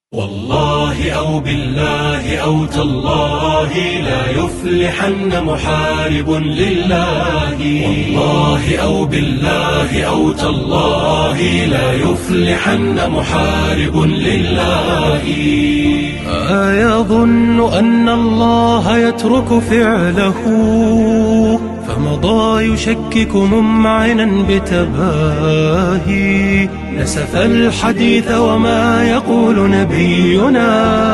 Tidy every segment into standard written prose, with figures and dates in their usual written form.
والله أو بالله أو تالله لا يفلحن محارب لله. والله أو بالله أو تالله لا يفلحن محارب لله. أيظن أن الله يترك فعله فمضى يشكك ممعنا بتباهي. نسف الحديث وما يقول نبينا،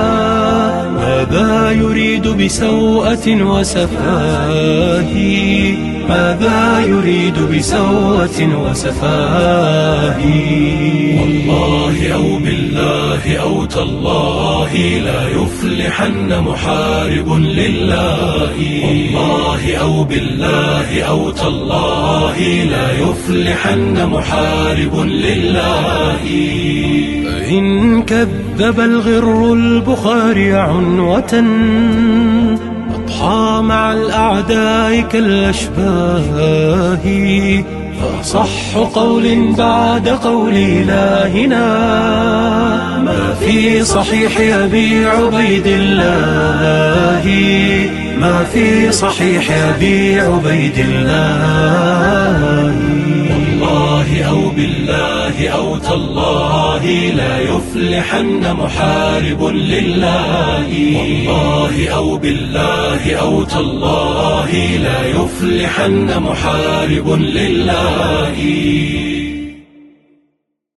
ماذا يريد بسوءة وسفاه؟ ماذا يريد بسوءة وسفاه؟ والله أو بالله أو تالله لا يفلحن محارب لله. والله أو بالله أو تالله لا يفلحن محارب لله. إن كذب الغر البخاري عنوة أضحى مع الأعداء كالأشباه. فأصح قول بعد قول إلهنا ما في صحيح أبي عبيد الله، ما في صحيح أبي عبيد الله. والله أو بالله أو تالله لا يفلحن محارب لله. والله أو بالله أو تالله لا يفلحن محارب لله.